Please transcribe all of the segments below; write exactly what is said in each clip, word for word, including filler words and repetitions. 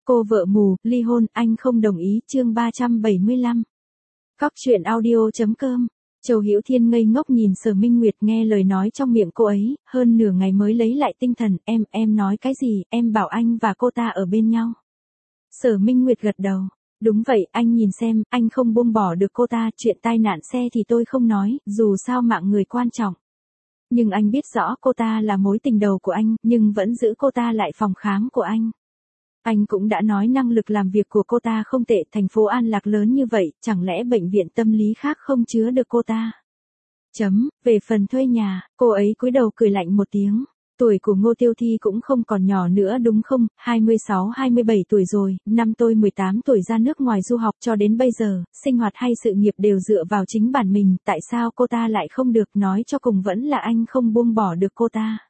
Cô vợ mù, ly hôn, anh không đồng ý, chương ba trăm bảy mươi lăm. Cóc truyện audio chấm com. Châu Hữu Thiên ngây ngốc nhìn Sở Minh Nguyệt nghe lời nói trong miệng cô ấy, hơn nửa ngày mới lấy lại tinh thần, em, em nói cái gì, em bảo anh và cô ta ở bên nhau. Sở Minh Nguyệt gật đầu, đúng vậy, anh nhìn xem, anh không buông bỏ được cô ta, chuyện tai nạn xe thì tôi không nói, dù sao mạng người quan trọng. Nhưng anh biết rõ cô ta là mối tình đầu của anh, nhưng vẫn giữ cô ta lại phòng khám của anh. Anh cũng đã nói năng lực làm việc của cô ta không tệ, thành phố An Lạc lớn như vậy, chẳng lẽ bệnh viện tâm lý khác không chứa được cô ta? Chấm, về phần thuê nhà, cô ấy cúi đầu cười lạnh một tiếng. Tuổi của Ngô Tiêu Thi cũng không còn nhỏ nữa đúng không, hai mươi sáu hai mươi bảy tuổi rồi, năm tôi mười tám tuổi ra nước ngoài du học cho đến bây giờ, sinh hoạt hay sự nghiệp đều dựa vào chính bản mình, tại sao cô ta lại không được, nói cho cùng vẫn là anh không buông bỏ được cô ta.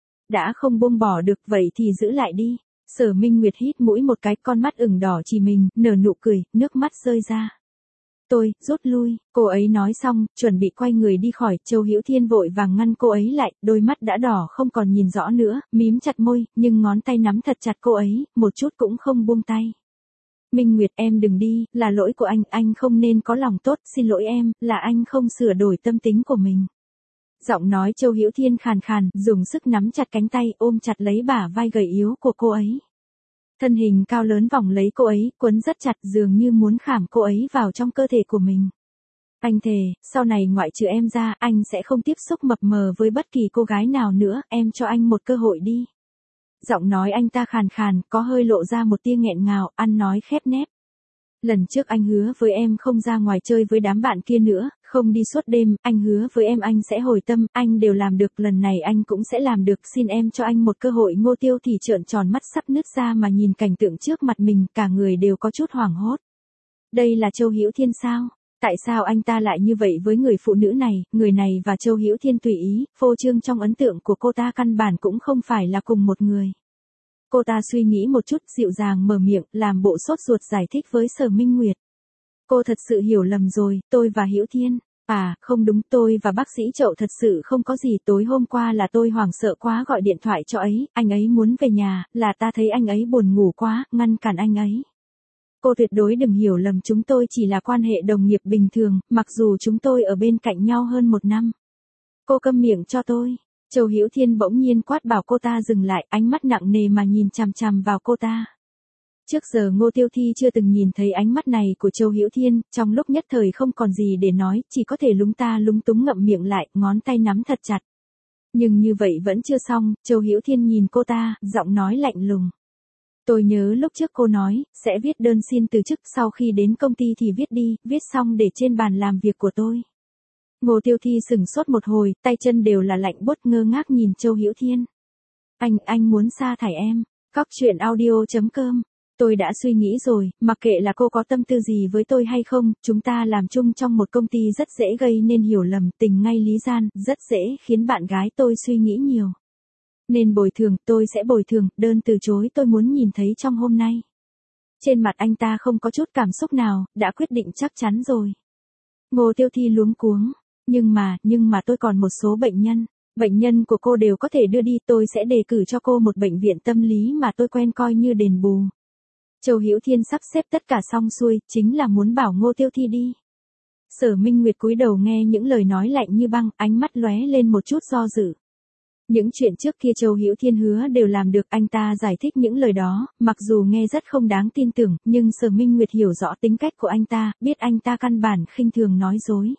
Đã không buông bỏ được vậy thì giữ lại đi. Sở Minh Nguyệt hít mũi một cái, con mắt ửng đỏ chỉ mình, nở nụ cười, nước mắt rơi ra. Tôi, rút lui, cô ấy nói xong, chuẩn bị quay người đi khỏi, Châu Hữu Thiên vội vàng ngăn cô ấy lại, đôi mắt đã đỏ không còn nhìn rõ nữa, mím chặt môi, nhưng ngón tay nắm thật chặt cô ấy, một chút cũng không buông tay. Minh Nguyệt em đừng đi, là lỗi của anh, anh không nên có lòng tốt, xin lỗi em, là anh không sửa đổi tâm tính của mình. Giọng nói Châu Hữu Thiên khàn khàn, dùng sức nắm chặt cánh tay, ôm chặt lấy bả vai gầy yếu của cô ấy. Thân hình cao lớn vòng lấy cô ấy, quấn rất chặt, dường như muốn khảm cô ấy vào trong cơ thể của mình. Anh thề, sau này ngoại trừ em ra, anh sẽ không tiếp xúc mập mờ với bất kỳ cô gái nào nữa, em cho anh một cơ hội đi. Giọng nói anh ta khàn khàn, có hơi lộ ra một tia nghẹn ngào, ăn nói khép nép. Lần trước anh hứa với em không ra ngoài chơi với đám bạn kia nữa, không đi suốt đêm, anh hứa với em anh sẽ hồi tâm, anh đều làm được, lần này anh cũng sẽ làm được, xin em cho anh một cơ hội. Ngô Tiêu thì trợn tròn mắt sắp nứt ra mà nhìn cảnh tượng trước mặt mình, cả người đều có chút hoảng hốt. Đây là Châu Hữu Thiên sao? Tại sao anh ta lại như vậy với người phụ nữ này? Người này và Châu Hữu Thiên tùy ý, phô trương trong ấn tượng của cô ta căn bản cũng không phải là cùng một người. Cô ta suy nghĩ một chút, dịu dàng mở miệng, làm bộ sốt ruột giải thích với Sở Minh Nguyệt. Cô thật sự hiểu lầm rồi, tôi và Hữu Thiên. À, không đúng, tôi và bác sĩ Chậu thật sự không có gì, tối hôm qua là tôi hoảng sợ quá gọi điện thoại cho ấy, anh ấy muốn về nhà, là ta thấy anh ấy buồn ngủ quá, ngăn cản anh ấy. Cô tuyệt đối đừng hiểu lầm, chúng tôi chỉ là quan hệ đồng nghiệp bình thường, mặc dù chúng tôi ở bên cạnh nhau hơn một năm. Cô câm miệng cho tôi. Châu Hữu Thiên bỗng nhiên quát bảo cô ta dừng lại, ánh mắt nặng nề mà nhìn chằm chằm vào cô ta. Trước giờ Ngô Tiêu Thi chưa từng nhìn thấy ánh mắt này của Châu Hữu Thiên, trong lúc nhất thời không còn gì để nói, chỉ có thể lúng ta lúng túng ngậm miệng lại, ngón tay nắm thật chặt. Nhưng như vậy vẫn chưa xong, Châu Hữu Thiên nhìn cô ta, giọng nói lạnh lùng. Tôi nhớ lúc trước cô nói, sẽ viết đơn xin từ chức, sau khi đến công ty thì viết đi, viết xong để trên bàn làm việc của tôi. Ngô Tiêu Thi sửng sốt một hồi, tay chân đều là lạnh buốt, ngơ ngác nhìn Châu Hữu Thiên. Anh, anh muốn sa thải em. Cóc truyện audio chấm com. Tôi đã suy nghĩ rồi, mặc kệ là cô có tâm tư gì với tôi hay không, chúng ta làm chung trong một công ty rất dễ gây nên hiểu lầm, tình ngay lý gian, rất dễ khiến bạn gái tôi suy nghĩ nhiều. Nên bồi thường, tôi sẽ bồi thường, đơn từ chối tôi muốn nhìn thấy trong hôm nay. Trên mặt anh ta không có chút cảm xúc nào, đã quyết định chắc chắn rồi. Ngô Tiêu Thi luống cuống. Nhưng mà, nhưng mà tôi còn một số bệnh nhân. Bệnh nhân của cô đều có thể đưa đi, tôi sẽ đề cử cho cô một bệnh viện tâm lý mà tôi quen coi như đền bù. Châu Hữu Thiên sắp xếp tất cả xong xuôi, chính là muốn bảo Ngô Tiêu Thi đi. Sở Minh Nguyệt cúi đầu nghe những lời nói lạnh như băng, ánh mắt lóe lên một chút do dự. Những chuyện trước kia Châu Hữu Thiên hứa đều làm được, anh ta giải thích những lời đó, mặc dù nghe rất không đáng tin tưởng, nhưng Sở Minh Nguyệt hiểu rõ tính cách của anh ta, biết anh ta căn bản khinh thường nói dối.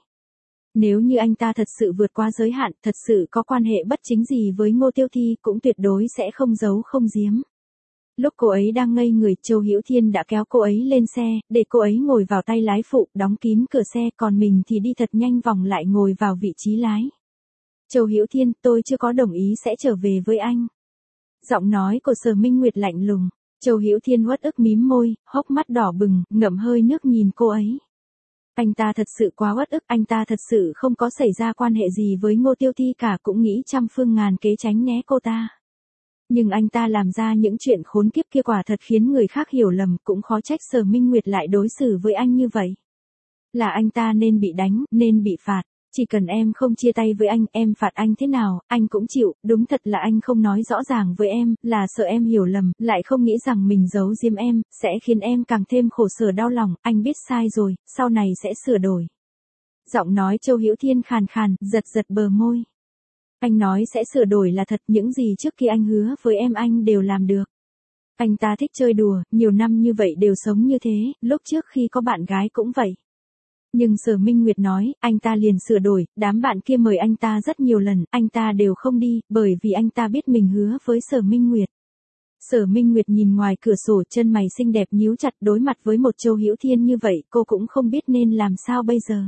Nếu như anh ta thật sự vượt qua giới hạn, thật sự có quan hệ bất chính gì với Ngô Tiêu Thi, cũng tuyệt đối sẽ không giấu không giếm. Lúc cô ấy đang ngây người, Châu Hữu Thiên đã kéo cô ấy lên xe, để cô ấy ngồi vào tay lái phụ, đóng kín cửa xe, còn mình thì đi thật nhanh vòng lại ngồi vào vị trí lái. Châu Hữu Thiên, tôi chưa có đồng ý sẽ trở về với anh. Giọng nói của Sở Minh Nguyệt lạnh lùng. Châu Hữu Thiên uất ức mím môi, hốc mắt đỏ bừng, ngậm hơi nước nhìn cô ấy. Anh ta thật sự quá uất ức, anh ta thật sự không có xảy ra quan hệ gì với Ngô Tiêu Thi cả, cũng nghĩ trăm phương ngàn kế tránh né cô ta. Nhưng anh ta làm ra những chuyện khốn kiếp kia quả thật khiến người khác hiểu lầm, cũng khó trách Sở Minh Nguyệt lại đối xử với anh như vậy. Là anh ta nên bị đánh, nên bị phạt. Chỉ cần em không chia tay với anh, em phạt anh thế nào, anh cũng chịu, đúng thật là anh không nói rõ ràng với em, là sợ em hiểu lầm, lại không nghĩ rằng mình giấu giếm em, sẽ khiến em càng thêm khổ sở đau lòng, anh biết sai rồi, sau này sẽ sửa đổi. Giọng nói Châu Hữu Thiên khàn khàn, giật giật bờ môi. Anh nói sẽ sửa đổi là thật, những gì trước khi anh hứa với em anh đều làm được. Anh ta thích chơi đùa, nhiều năm như vậy đều sống như thế, lúc trước khi có bạn gái cũng vậy. Nhưng Sở Minh Nguyệt nói, anh ta liền sửa đổi, đám bạn kia mời anh ta rất nhiều lần, anh ta đều không đi, bởi vì anh ta biết mình hứa với Sở Minh Nguyệt. Sở Minh Nguyệt nhìn ngoài cửa sổ, chân mày xinh đẹp nhíu chặt, đối mặt với một Châu Hữu Thiên như vậy, cô cũng không biết nên làm sao bây giờ.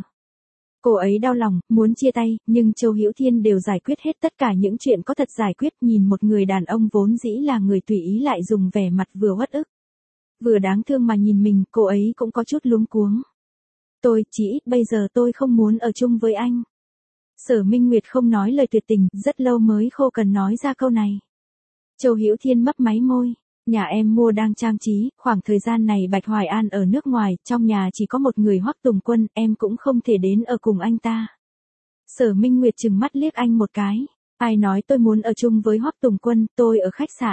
Cô ấy đau lòng, muốn chia tay, nhưng Châu Hữu Thiên đều giải quyết hết tất cả những chuyện có thật giải quyết, nhìn một người đàn ông vốn dĩ là người tùy ý lại dùng vẻ mặt vừa uất ức, vừa đáng thương mà nhìn mình, cô ấy cũng có chút luống cuống. Tôi, chỉ ít bây giờ tôi không muốn ở chung với anh. Sở Minh Nguyệt không nói lời tuyệt tình, rất lâu mới khô cần nói ra câu này. Châu Hữu Thiên mấp máy môi. Nhà em mua đang trang trí, khoảng thời gian này Bạch Hoài An ở nước ngoài, trong nhà chỉ có một người Hoắc Tùng Quân, em cũng không thể đến ở cùng anh ta. Sở Minh Nguyệt trừng mắt liếc anh một cái. Ai nói tôi muốn ở chung với Hoắc Tùng Quân, tôi ở khách sạn.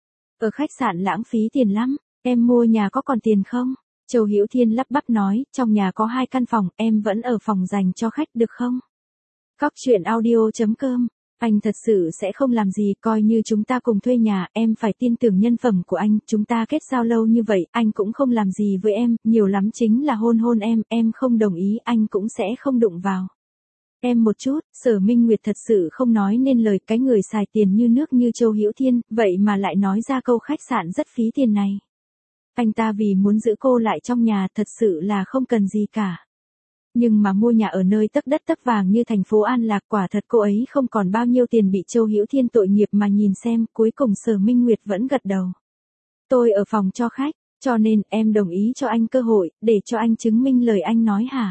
Ở khách sạn lãng phí tiền lắm, em mua nhà có còn tiền không? Châu Hữu Thiên lắp bắp nói, trong nhà có hai căn phòng, em vẫn ở phòng dành cho khách được không? Cóc truyện audio chấm com. Anh thật sự sẽ không làm gì, coi như chúng ta cùng thuê nhà, em phải tin tưởng nhân phẩm của anh, chúng ta kết giao lâu như vậy, anh cũng không làm gì với em, nhiều lắm chính là hôn hôn em, em không đồng ý, anh cũng sẽ không đụng vào em một chút. Sở Minh Nguyệt thật sự không nói nên lời, cái người xài tiền như nước như Châu Hữu Thiên, vậy mà lại nói ra câu khách sạn rất phí tiền này. Anh ta vì muốn giữ cô lại trong nhà, thật sự là không cần gì cả. Nhưng mà mua nhà ở nơi tấc đất tấc vàng như thành phố An Lạc, quả thật cô ấy không còn bao nhiêu tiền, bị Châu Hữu Thiên tội nghiệp mà nhìn xem, cuối cùng Sở Minh Nguyệt vẫn gật đầu. Tôi ở phòng cho khách, cho nên em đồng ý cho anh cơ hội, để cho anh chứng minh lời anh nói hả?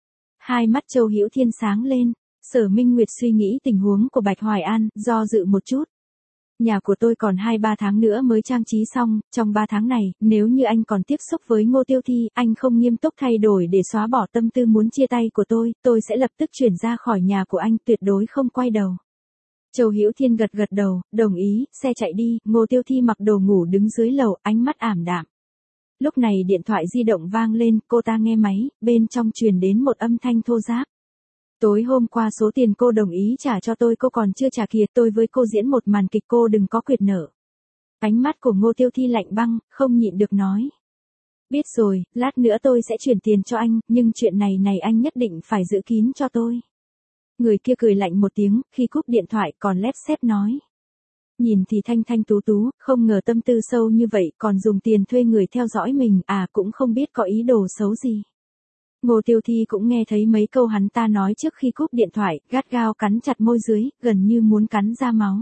Hai mắt Châu Hữu Thiên sáng lên, Sở Minh Nguyệt suy nghĩ tình huống của Bạch Hoài An, do dự một chút. Nhà của tôi còn hai ba tháng nữa mới trang trí xong, trong ba tháng này, nếu như anh còn tiếp xúc với Ngô Tiêu Thi, anh không nghiêm túc thay đổi để xóa bỏ tâm tư muốn chia tay của tôi, tôi sẽ lập tức chuyển ra khỏi nhà của anh, tuyệt đối không quay đầu. Châu Hữu Thiên gật gật đầu, đồng ý, xe chạy đi, Ngô Tiêu Thi mặc đồ ngủ đứng dưới lầu, ánh mắt ảm đạm. Lúc này điện thoại di động vang lên, cô ta nghe máy, bên trong truyền đến một âm thanh thô ráp. Tối hôm qua số tiền cô đồng ý trả cho tôi cô còn chưa trả kìa, tôi với cô diễn một màn kịch, cô đừng có quyệt nợ. Ánh mắt của Ngô Tiêu Thi lạnh băng, không nhịn được nói. Biết rồi, lát nữa tôi sẽ chuyển tiền cho anh, nhưng chuyện này này anh nhất định phải giữ kín cho tôi. Người kia cười lạnh một tiếng, khi cúp điện thoại còn lép xép nói. Nhìn thì thanh thanh tú tú, không ngờ tâm tư sâu như vậy, còn dùng tiền thuê người theo dõi mình, à cũng không biết có ý đồ xấu gì. Ngô Tiêu Thi cũng nghe thấy mấy câu hắn ta nói trước khi cúp điện thoại, gắt gao cắn chặt môi dưới, gần như muốn cắn ra máu.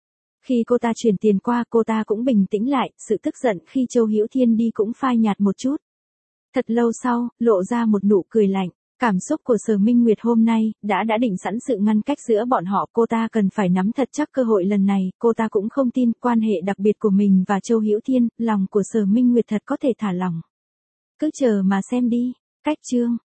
Khi cô ta chuyển tiền qua, cô ta cũng bình tĩnh lại, sự tức giận khi Châu Hữu Thiên đi cũng phai nhạt một chút. Thật lâu sau, lộ ra một nụ cười lạnh. Cảm xúc của Sở Minh Nguyệt hôm nay, đã đã định sẵn sự ngăn cách giữa bọn họ, cô ta cần phải nắm thật chắc cơ hội lần này, cô ta cũng không tin quan hệ đặc biệt của mình và Châu Hữu Thiên, lòng của Sở Minh Nguyệt thật có thể thả lỏng. Cứ chờ mà xem đi. Cách chương